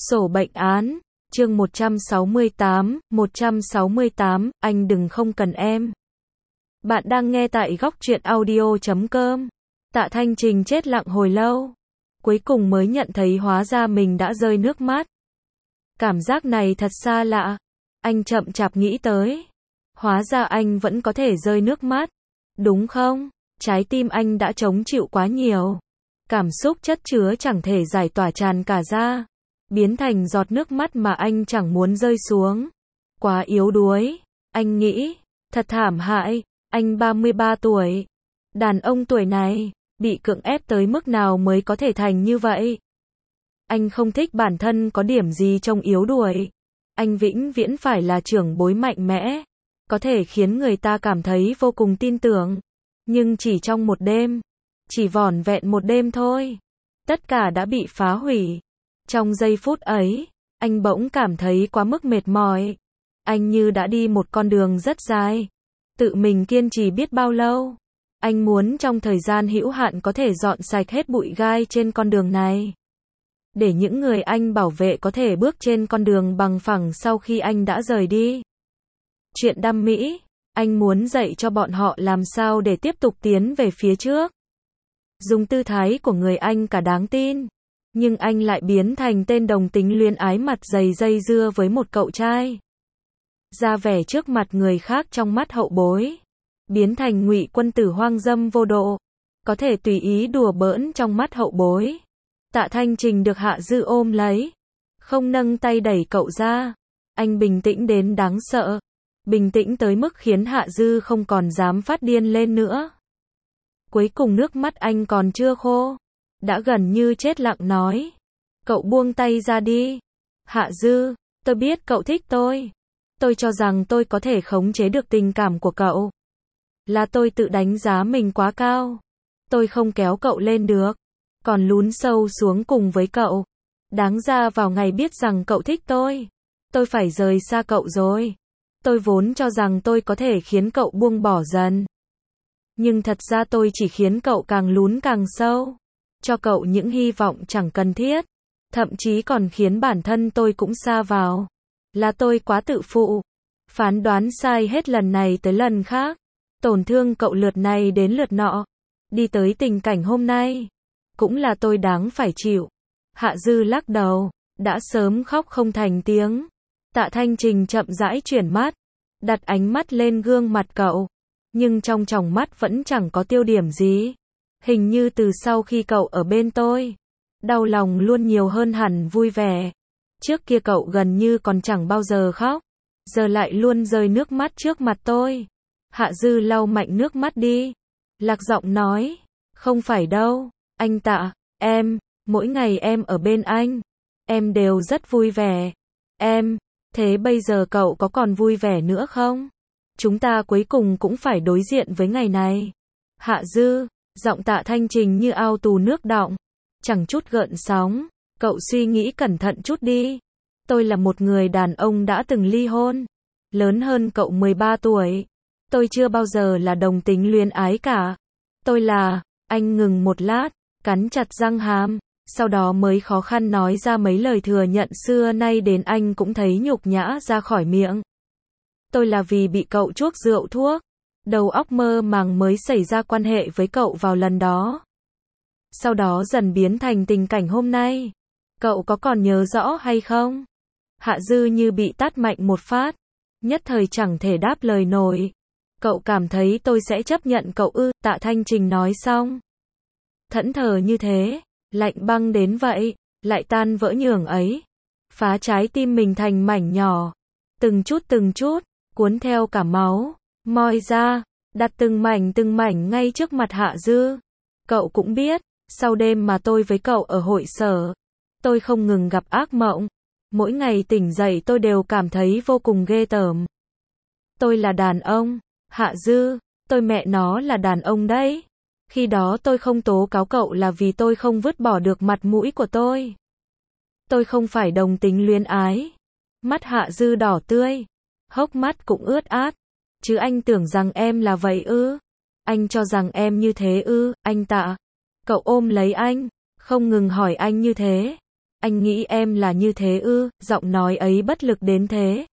Sổ bệnh án, chương 168, anh đừng không cần em. Bạn đang nghe tại góc truyện audio.com. Tạ Thanh Trình chết lặng hồi lâu. Cuối cùng mới nhận thấy hóa ra mình đã rơi nước mắt. Cảm giác này thật xa lạ. Anh chậm chạp nghĩ tới. Hóa ra anh vẫn có thể rơi nước mắt. Đúng không? Trái tim anh đã chống chịu quá nhiều. Cảm xúc chất chứa chẳng thể giải tỏa tràn cả ra. Biến thành giọt nước mắt mà anh chẳng muốn rơi xuống. Quá yếu đuối. Anh nghĩ. Thật thảm hại. Anh 33 tuổi. Đàn ông tuổi này, bị cưỡng ép tới mức nào mới có thể thành như vậy? Anh không thích bản thân có điểm gì trông yếu đuối. Anh vĩnh viễn phải là trưởng bối mạnh mẽ. Có thể khiến người ta cảm thấy vô cùng tin tưởng. Nhưng chỉ trong một đêm. Chỉ vỏn vẹn một đêm thôi. Tất cả đã bị phá hủy. Trong giây phút ấy, anh bỗng cảm thấy quá mức mệt mỏi. Anh như đã đi một con đường rất dài. Tự mình kiên trì biết bao lâu. Anh muốn trong thời gian hữu hạn có thể dọn sạch hết bụi gai trên con đường này. Để những người anh bảo vệ có thể bước trên con đường bằng phẳng sau khi anh đã rời đi. Chuyện đam mỹ, anh muốn dạy cho bọn họ làm sao để tiếp tục tiến về phía trước. Dùng tư thái của người anh cả đáng tin. Nhưng anh lại biến thành tên đồng tính luyến ái mặt dày dây dưa với một cậu trai. Ra vẻ trước mặt người khác trong mắt hậu bối. Biến thành ngụy quân tử hoang dâm vô độ. Có thể tùy ý đùa bỡn trong mắt hậu bối. Tạ Thanh Trình được Hạ Dư ôm lấy. Không nâng tay đẩy cậu ra. Anh bình tĩnh đến đáng sợ. Bình tĩnh tới mức khiến Hạ Dư không còn dám phát điên lên nữa. Cuối cùng nước mắt anh còn chưa khô. Đã gần như chết lặng nói. Cậu buông tay ra đi. Hạ Dư, tôi biết cậu thích tôi. Tôi cho rằng tôi có thể khống chế được tình cảm của cậu. Là tôi tự đánh giá mình quá cao. Tôi không kéo cậu lên được. Còn lún sâu xuống cùng với cậu. Đáng ra vào ngày biết rằng cậu thích tôi phải rời xa cậu rồi. Tôi vốn cho rằng tôi có thể khiến cậu buông bỏ dần. Nhưng thật ra tôi chỉ khiến cậu càng lún càng sâu. Cho cậu những hy vọng chẳng cần thiết. Thậm chí còn khiến bản thân tôi cũng sa vào. Là tôi quá tự phụ. Phán đoán sai hết lần này tới lần khác. Tổn thương cậu lượt này đến lượt nọ. Đi tới tình cảnh hôm nay. Cũng là tôi đáng phải chịu. Hạ Dư lắc đầu. Đã sớm khóc không thành tiếng. Tạ Thanh Trình chậm rãi chuyển mắt. Đặt ánh mắt lên gương mặt cậu. Nhưng trong tròng mắt vẫn chẳng có tiêu điểm gì. Hình như từ sau khi cậu ở bên tôi. Đau lòng luôn nhiều hơn hẳn vui vẻ. Trước kia cậu gần như còn chẳng bao giờ khóc. Giờ lại luôn rơi nước mắt trước mặt tôi. Hạ Dư lau mạnh nước mắt đi. Lạc giọng nói. Không phải đâu, anh Tạ, mỗi ngày em ở bên anh. Em đều rất vui vẻ. Thế bây giờ cậu có còn vui vẻ nữa không? Chúng ta cuối cùng cũng phải đối diện với ngày này. Hạ Dư, giọng Tạ Thanh Trình như ao tù nước đọng. Chẳng chút gợn sóng. Cậu suy nghĩ cẩn thận chút đi. Tôi là một người đàn ông đã từng ly hôn. Lớn hơn cậu 13 tuổi. Tôi chưa bao giờ là đồng tính luyến ái cả. Anh ngừng một lát, cắn chặt răng hàm. Sau đó mới khó khăn nói ra mấy lời thừa nhận xưa nay đến anh cũng thấy nhục nhã ra khỏi miệng. Tôi là vì bị cậu chuốc rượu thuốc. Đầu óc mơ màng mới xảy ra quan hệ với cậu vào lần đó. Sau đó dần biến thành tình cảnh hôm nay. Cậu có còn nhớ rõ hay không? Hạ Dư như bị tát mạnh một phát. Nhất thời chẳng thể đáp lời nổi. Cậu cảm thấy tôi sẽ chấp nhận cậu ư? Tạ Thanh Trình nói xong. Thẫn thờ như thế. Lạnh băng đến vậy. Lại tan vỡ nhường ấy. Phá trái tim mình thành mảnh nhỏ. Từng chút. Cuốn theo cả máu. Moi ra. Đặt từng mảnh ngay trước mặt Hạ Dư. Cậu cũng biết. Sau đêm mà tôi với cậu ở hội sở. Tôi không ngừng gặp ác mộng. Mỗi ngày tỉnh dậy tôi đều cảm thấy vô cùng ghê tởm. Tôi là đàn ông. Hạ Dư, tôi mẹ nó là đàn ông đấy. Khi đó tôi không tố cáo cậu là vì tôi không vứt bỏ được mặt mũi của tôi. Tôi không phải đồng tính luyến ái. Mắt Hạ Dư đỏ tươi. Hốc mắt cũng ướt át. Chứ anh tưởng rằng em là vậy ư? Anh cho rằng em như thế ư? Anh Tạ. Cậu ôm lấy anh. Không ngừng hỏi anh như thế. Anh nghĩ em là như thế ư? Giọng nói ấy bất lực đến thế.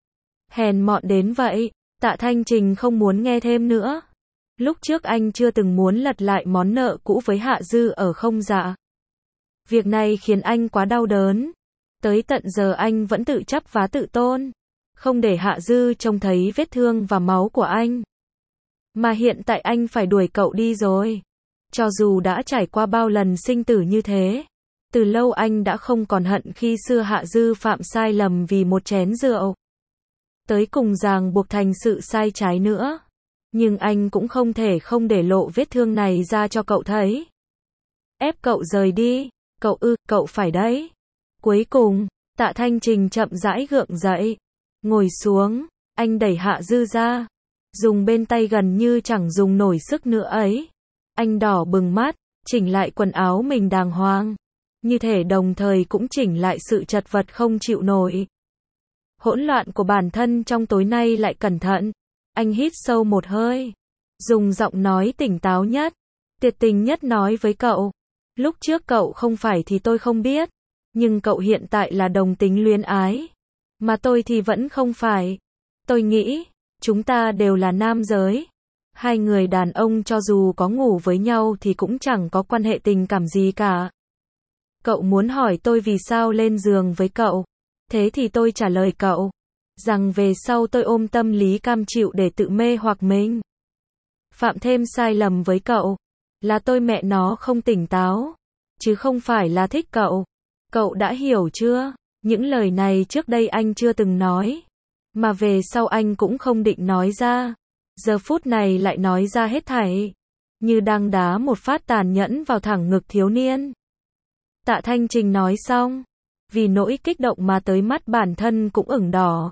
Hèn mọn đến vậy. Tạ Thanh Trình không muốn nghe thêm nữa. Lúc trước anh chưa từng muốn lật lại món nợ cũ với Hạ Dư ở không dạ. Việc này khiến anh quá đau đớn. Tới tận giờ anh vẫn tự chấp vá tự tôn. Không để Hạ Dư trông thấy vết thương và máu của anh. Mà hiện tại anh phải đuổi cậu đi rồi. Cho dù đã trải qua bao lần sinh tử như thế. Từ lâu anh đã không còn hận khi xưa Hạ Dư phạm sai lầm vì một chén rượu. Tới cùng ràng buộc thành sự sai trái nữa. Nhưng anh cũng không thể không để lộ vết thương này ra cho cậu thấy. Ép cậu rời đi. Cậu phải đấy. Cuối cùng, Tạ Thanh Trình chậm rãi gượng dậy. Ngồi xuống, anh đẩy Hạ Dư ra. Dùng bên tay gần như chẳng dùng nổi sức nữa ấy. Anh đỏ bừng mắt, chỉnh lại quần áo mình đàng hoàng. Như thể đồng thời cũng chỉnh lại sự chật vật không chịu nổi. Hỗn loạn của bản thân trong tối nay lại cẩn thận. Anh hít sâu một hơi. Dùng giọng nói tỉnh táo nhất, tuyệt tình nhất nói với cậu. Lúc trước cậu không phải thì tôi không biết. Nhưng cậu hiện tại là đồng tính luyến ái. Mà tôi thì vẫn không phải. Tôi nghĩ, chúng ta đều là nam giới. Hai người đàn ông cho dù có ngủ với nhau thì cũng chẳng có quan hệ tình cảm gì cả. Cậu muốn hỏi tôi vì sao lên giường với cậu. Thế thì tôi trả lời cậu. Rằng về sau tôi ôm tâm lý cam chịu để tự mê hoặc mình. Phạm thêm sai lầm với cậu. Là tôi mẹ nó không tỉnh táo. Chứ không phải là thích cậu. Cậu đã hiểu chưa? Những lời này trước đây anh chưa từng nói. Mà về sau anh cũng không định nói ra. Giờ phút này lại nói ra hết thảy. Như đang đá một phát tàn nhẫn vào thẳng ngực thiếu niên. Tạ Thanh Trình nói xong. Vì nỗi kích động mà tới mắt bản thân cũng ửng đỏ.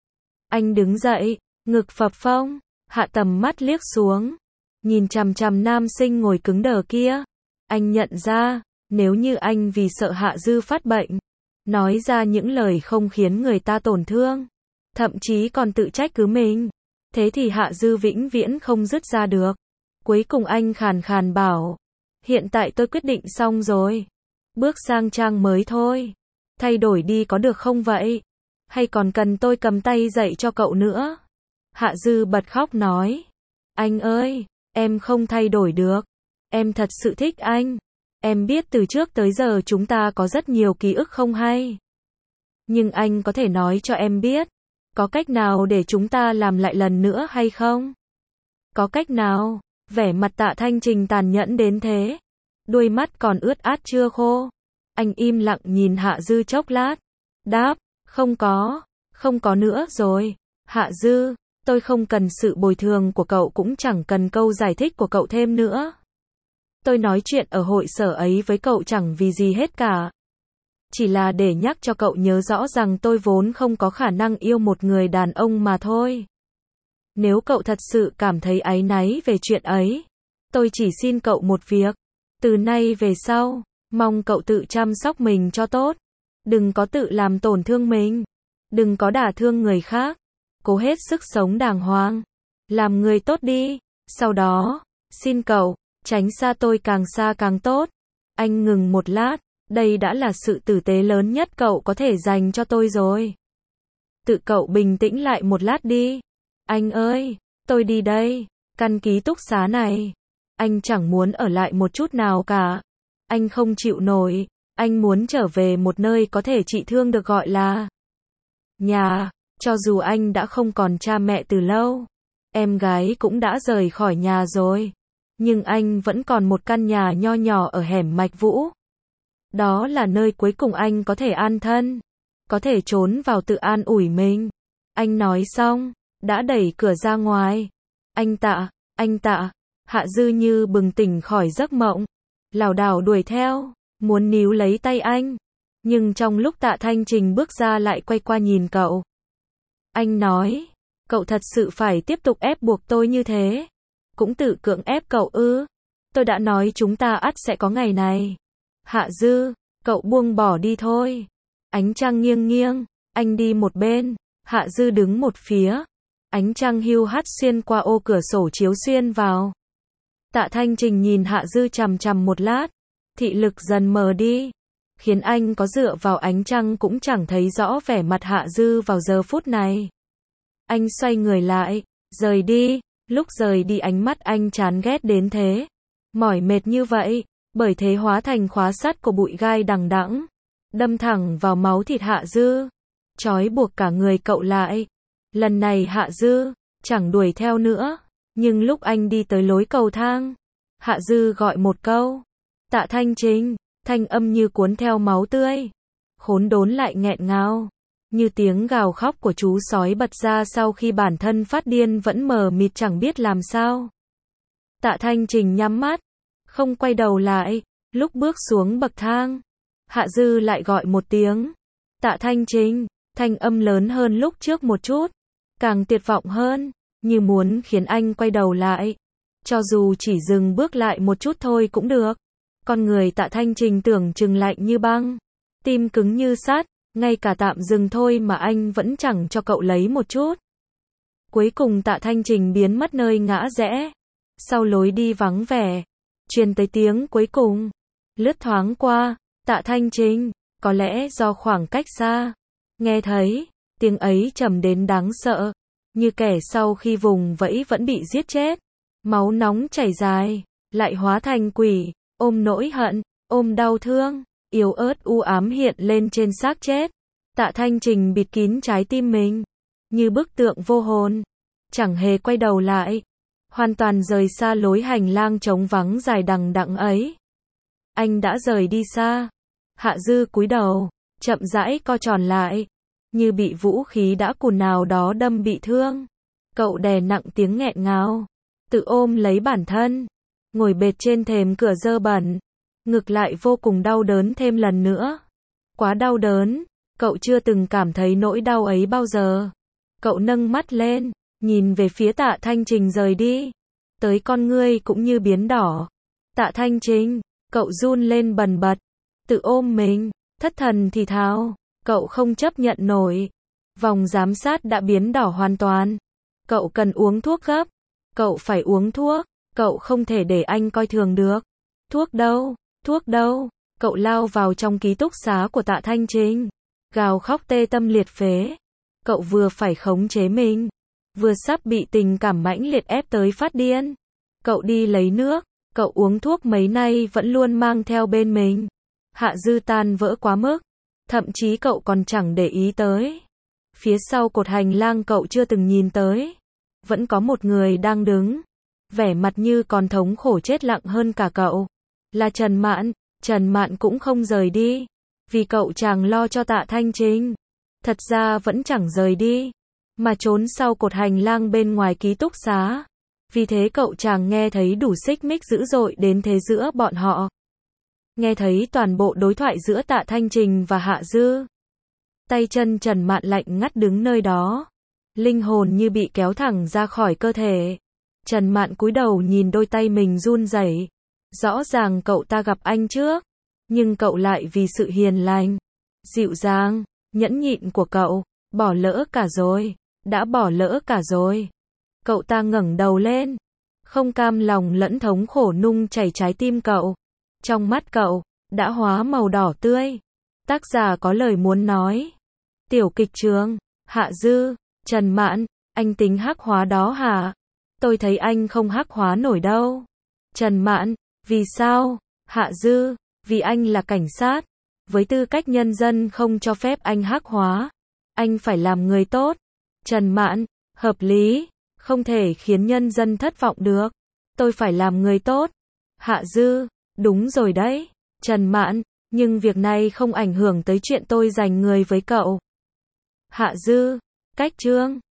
Anh đứng dậy, ngực phập phồng, hạ tầm mắt liếc xuống. Nhìn chằm chằm nam sinh ngồi cứng đờ kia. Anh nhận ra, nếu như anh vì sợ Hạ Dư phát bệnh, nói ra những lời không khiến người ta tổn thương, thậm chí còn tự trách cứ mình, thế thì Hạ Dư vĩnh viễn không dứt ra được. Cuối cùng anh khàn khàn bảo, hiện tại tôi quyết định xong rồi. Bước sang trang mới thôi. Thay đổi đi có được không vậy? Hay còn cần tôi cầm tay dạy cho cậu nữa? Hạ Dư bật khóc nói. Anh ơi, em không thay đổi được. Em thật sự thích anh. Em biết từ trước tới giờ chúng ta có rất nhiều ký ức không hay. Nhưng anh có thể nói cho em biết, có cách nào để chúng ta làm lại lần nữa hay không? Có cách nào? Vẻ mặt Tạ Thanh Trình tàn nhẫn đến thế. Đuôi mắt còn ướt át chưa khô. Anh im lặng nhìn Hạ Dư chốc lát. Đáp, không có nữa rồi. Hạ Dư, tôi không cần sự bồi thường của cậu cũng chẳng cần câu giải thích của cậu thêm nữa. Tôi nói chuyện ở hội sở ấy với cậu chẳng vì gì hết cả. Chỉ là để nhắc cho cậu nhớ rõ rằng tôi vốn không có khả năng yêu một người đàn ông mà thôi. Nếu cậu thật sự cảm thấy áy náy về chuyện ấy, tôi chỉ xin cậu một việc. Từ nay về sau, mong cậu tự chăm sóc mình cho tốt. Đừng có tự làm tổn thương mình. Đừng có đả thương người khác. Cố hết sức sống đàng hoàng. Làm người tốt đi. Sau đó, xin cậu, tránh xa tôi càng xa càng tốt. Anh ngừng một lát. Đây đã là sự tử tế lớn nhất cậu có thể dành cho tôi rồi. Tự cậu bình tĩnh lại một lát đi. Anh ơi, tôi đi đây. Căn ký túc xá này. Anh chẳng muốn ở lại một chút nào cả. Anh không chịu nổi. Anh muốn trở về một nơi có thể trị thương được gọi là nhà. Cho dù anh đã không còn cha mẹ từ lâu. Em gái cũng đã rời khỏi nhà rồi. Nhưng anh vẫn còn một căn nhà nho nhỏ ở hẻm Mạch Vũ. Đó là nơi cuối cùng anh có thể an thân. Có thể trốn vào tự an ủi mình. Anh nói xong, đã đẩy cửa ra ngoài. Anh Tạ. Hạ Dư như bừng tỉnh khỏi giấc mộng. Lảo đảo đuổi theo, muốn níu lấy tay anh. Nhưng trong lúc Tạ Thanh Trình bước ra lại quay qua nhìn cậu. Anh nói, cậu thật sự phải tiếp tục ép buộc tôi như thế. Cũng tự cưỡng ép cậu ư? Tôi đã nói chúng ta ắt sẽ có ngày này. Hạ Dư, cậu buông bỏ đi thôi. Ánh trăng nghiêng nghiêng, anh đi một bên, Hạ Dư đứng một phía. Ánh trăng hiu hắt xuyên qua ô cửa sổ chiếu xuyên vào. Tạ Thanh Trình nhìn Hạ Dư chằm chằm một lát, thị lực dần mờ đi. khiến anh có dựa vào ánh trăng cũng chẳng thấy rõ vẻ mặt Hạ Dư vào giờ phút này. Anh xoay người lại, rời đi, lúc rời đi ánh mắt anh chán ghét đến thế. Mỏi mệt như vậy, bởi thế hóa thành khóa sắt của bụi gai đằng đẵng, đâm thẳng vào máu thịt Hạ Dư, trói buộc cả người cậu lại. Lần này Hạ Dư chẳng đuổi theo nữa, nhưng lúc anh đi tới lối cầu thang, Hạ Dư gọi một câu, Tạ Thanh Trình, thanh âm như cuốn theo máu tươi, khốn đốn lại nghẹn ngào, như tiếng gào khóc của chú sói bật ra sau khi bản thân phát điên vẫn mờ mịt chẳng biết làm sao. Tạ Thanh Trình nhắm mắt, không quay đầu lại, lúc bước xuống bậc thang, Hạ Dư lại gọi một tiếng, Tạ Thanh Trình, thanh âm lớn hơn lúc trước một chút, càng tuyệt vọng hơn, như muốn khiến anh quay đầu lại. Cho dù chỉ dừng bước lại một chút thôi cũng được. Con người Tạ Thanh Trình tưởng chừng lạnh như băng, tim cứng như sắt, ngay cả tạm dừng thôi mà anh vẫn chẳng cho cậu lấy một chút. Cuối cùng Tạ Thanh Trình biến mất nơi ngã rẽ, sau lối đi vắng vẻ, truyền tới tiếng cuối cùng, lướt thoáng qua, Tạ Thanh Trình, có lẽ do khoảng cách xa, nghe thấy, tiếng ấy trầm đến đáng sợ, như kẻ sau khi vùng vẫy vẫn bị giết chết, máu nóng chảy dài, lại hóa thành quỷ, ôm nỗi hận, ôm đau thương, yếu ớt u ám hiện lên trên xác chết. Tạ Thanh Trình bịt kín trái tim mình, như bức tượng vô hồn, chẳng hề quay đầu lại, hoàn toàn rời xa lối hành lang trống vắng dài đằng đẵng ấy. Anh đã rời đi xa. Hạ Dư cúi đầu, chậm rãi co tròn lại, như bị vũ khí đã cùn nào đó đâm bị thương. Cậu đè nặng tiếng nghẹn ngào, tự ôm lấy bản thân, ngồi bệt trên thềm cửa dơ bẩn, ngực lại vô cùng đau đớn thêm lần nữa. Quá đau đớn, cậu chưa từng cảm thấy nỗi đau ấy bao giờ. Cậu nâng mắt lên, nhìn về phía Tạ Thanh Trình rời đi, tới con ngươi cũng như biến đỏ. Tạ Thanh Trình, cậu run lên bần bật, tự ôm mình, thất thần thì thào, cậu không chấp nhận nổi. Vòng giám sát đã biến đỏ hoàn toàn. Cậu cần uống thuốc gấp. Cậu phải uống thuốc. Cậu không thể để anh coi thường được. Thuốc đâu? Thuốc đâu? Cậu lao vào trong ký túc xá của Tạ Thanh Trình, gào khóc tê tâm liệt phế. Cậu vừa phải khống chế mình, vừa sắp bị tình cảm mãnh liệt ép tới phát điên. Cậu đi lấy nước, cậu uống thuốc mấy nay vẫn luôn mang theo bên mình. Hạ Dư tan vỡ quá mức, thậm chí cậu còn chẳng để ý tới. Phía sau cột hành lang cậu chưa từng nhìn tới, vẫn có một người đang đứng, vẻ mặt như còn thống khổ chết lặng hơn cả cậu. Là Trần Mạn. Trần Mạn cũng không rời đi, vì cậu chàng lo cho Tạ Thanh Trình. Thật ra vẫn chẳng rời đi, mà trốn sau cột hành lang bên ngoài ký túc xá. Vì thế cậu chàng nghe thấy đủ xích mích dữ dội đến thế giữa bọn họ. Nghe thấy toàn bộ đối thoại giữa Tạ Thanh Trình và Hạ Dư. Tay chân Trần Mạn lạnh ngắt đứng nơi đó, linh hồn như bị kéo thẳng ra khỏi cơ thể. Trần Mạn cúi đầu nhìn đôi tay mình run rẩy. Rõ ràng cậu ta gặp anh trước, nhưng cậu lại vì sự hiền lành, dịu dàng, nhẫn nhịn của cậu, bỏ lỡ cả rồi, đã bỏ lỡ cả rồi. Cậu ta ngẩng đầu lên, không cam lòng lẫn thống khổ nung chảy trái tim cậu. Trong mắt cậu, đã hóa màu đỏ tươi. Tác giả có lời muốn nói. Tiểu kịch trường, Hạ Dư, Trần Mạn, anh tính hắc hóa đó hả? Tôi thấy anh không hắc hóa nổi đâu. Trần Mạn, vì sao? Hạ Dư, vì anh là cảnh sát. Với tư cách nhân dân không cho phép anh hắc hóa. Anh phải làm người tốt. Trần Mạn, hợp lý, không thể khiến nhân dân thất vọng được. Tôi phải làm người tốt. Hạ Dư, đúng rồi đấy. Trần Mạn, nhưng việc này không ảnh hưởng tới chuyện tôi giành người với cậu. Hạ Dư, cách chương.